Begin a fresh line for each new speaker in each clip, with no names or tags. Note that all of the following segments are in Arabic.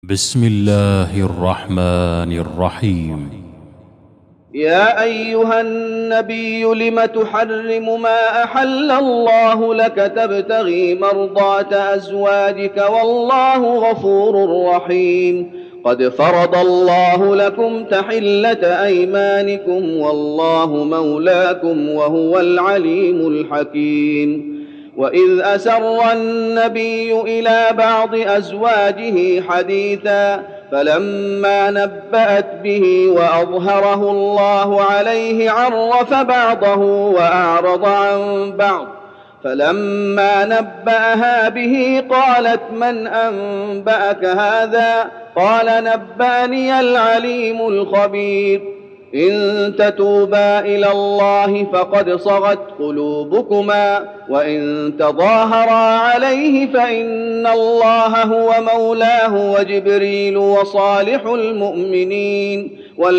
بسم الله الرحمن الرحيم.
يا أيها النبي لم تحرم ما أحل الله لك تبتغي مرضات أزواجك والله غفور رحيم. قد فرض الله لكم تحلة أيمانكم والله مولاكم وهو العليم الحكيم. وإذ أسر النبي إلى بعض أزواجه حديثا فلما نبأت به وأظهره الله عليه عرف بعضه وأعرض عن بعض، فلما نبأها به قالت من أنبأك هذا؟ قال نبأني العليم الخبير. إن تتوبا إلى الله فقد صغت قلوبكما وإن تظاهرا عليه فإن الله هو مولاه وجبريل وصالح المؤمنين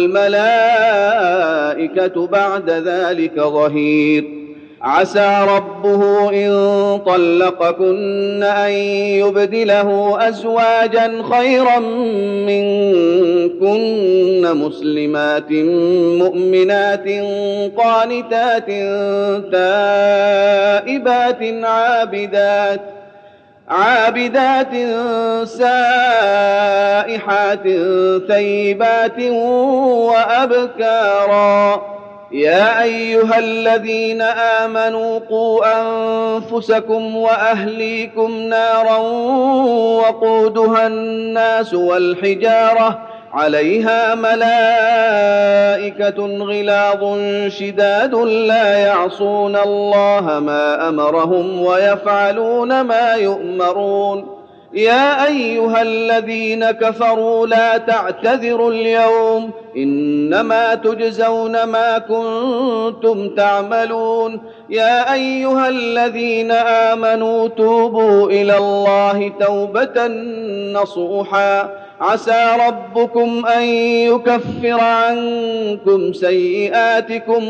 والملائكة بعد ذلك ظهير. عسى ربه إن طلقكن أن يبدله أزواجا خيرا منكن مسلمات مؤمنات قانتات تائبات عابدات سائحات ثيبات وأبكارا. يا أيها الذين آمنوا قوا أنفسكم وأهليكم نارا وقودها الناس والحجارة عليها ملائكة غلاظ شداد لا يعصون الله ما أمرهم ويفعلون ما يؤمرون. يا أيها الذين كفروا لا تعتذروا اليوم إنما تجزون ما كنتم تعملون. يا أيها الذين آمنوا توبوا إلى الله توبة نصوحا عسى ربكم أن يكفر عنكم سيئاتكم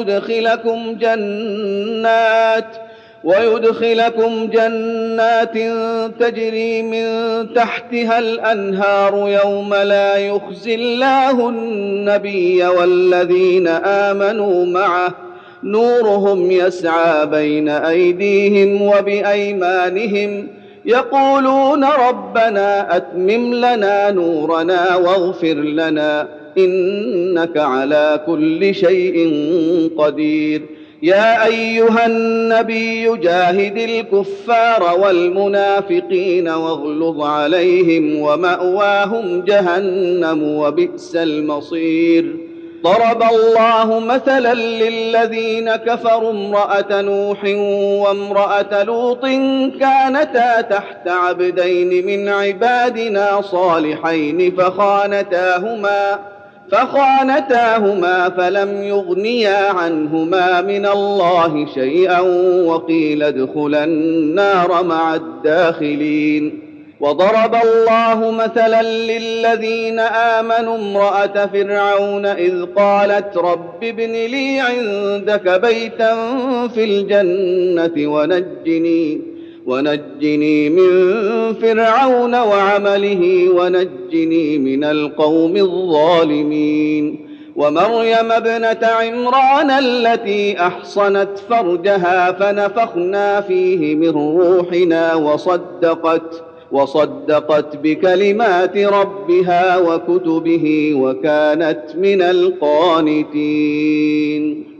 ويدخلكم جنات تجري من تحتها الأنهار يوم لا يخزي الله النبي والذين آمنوا معه نورهم يسعى بين أيديهم وبأيمانهم يقولون ربنا أتمم لنا نورنا واغفر لنا إنك على كل شيء قدير. يا أيها النبي جاهد الكفار والمنافقين واغلظ عليهم ومأواهم جهنم وبئس المصير. ضرب الله مثلا للذين كفروا امرأة نوح وامرأة لوط كانتا تحت عبدين من عبادنا صالحين فخانتاهما فلم يغنيا عنهما من الله شيئا وقيل ادخلا النار مع الداخلين. وضرب الله مثلا للذين آمنوا امرأة فرعون إذ قالت رب ابن لي عندك بيتا في الجنة ونجني من فرعون وعمله ونجني من القوم الظالمين. ومريم ابنة عمران التي أحصنت فرجها فنفخنا فيه من روحنا وصدقت بكلمات ربها وكتبه وكانت من القانتين.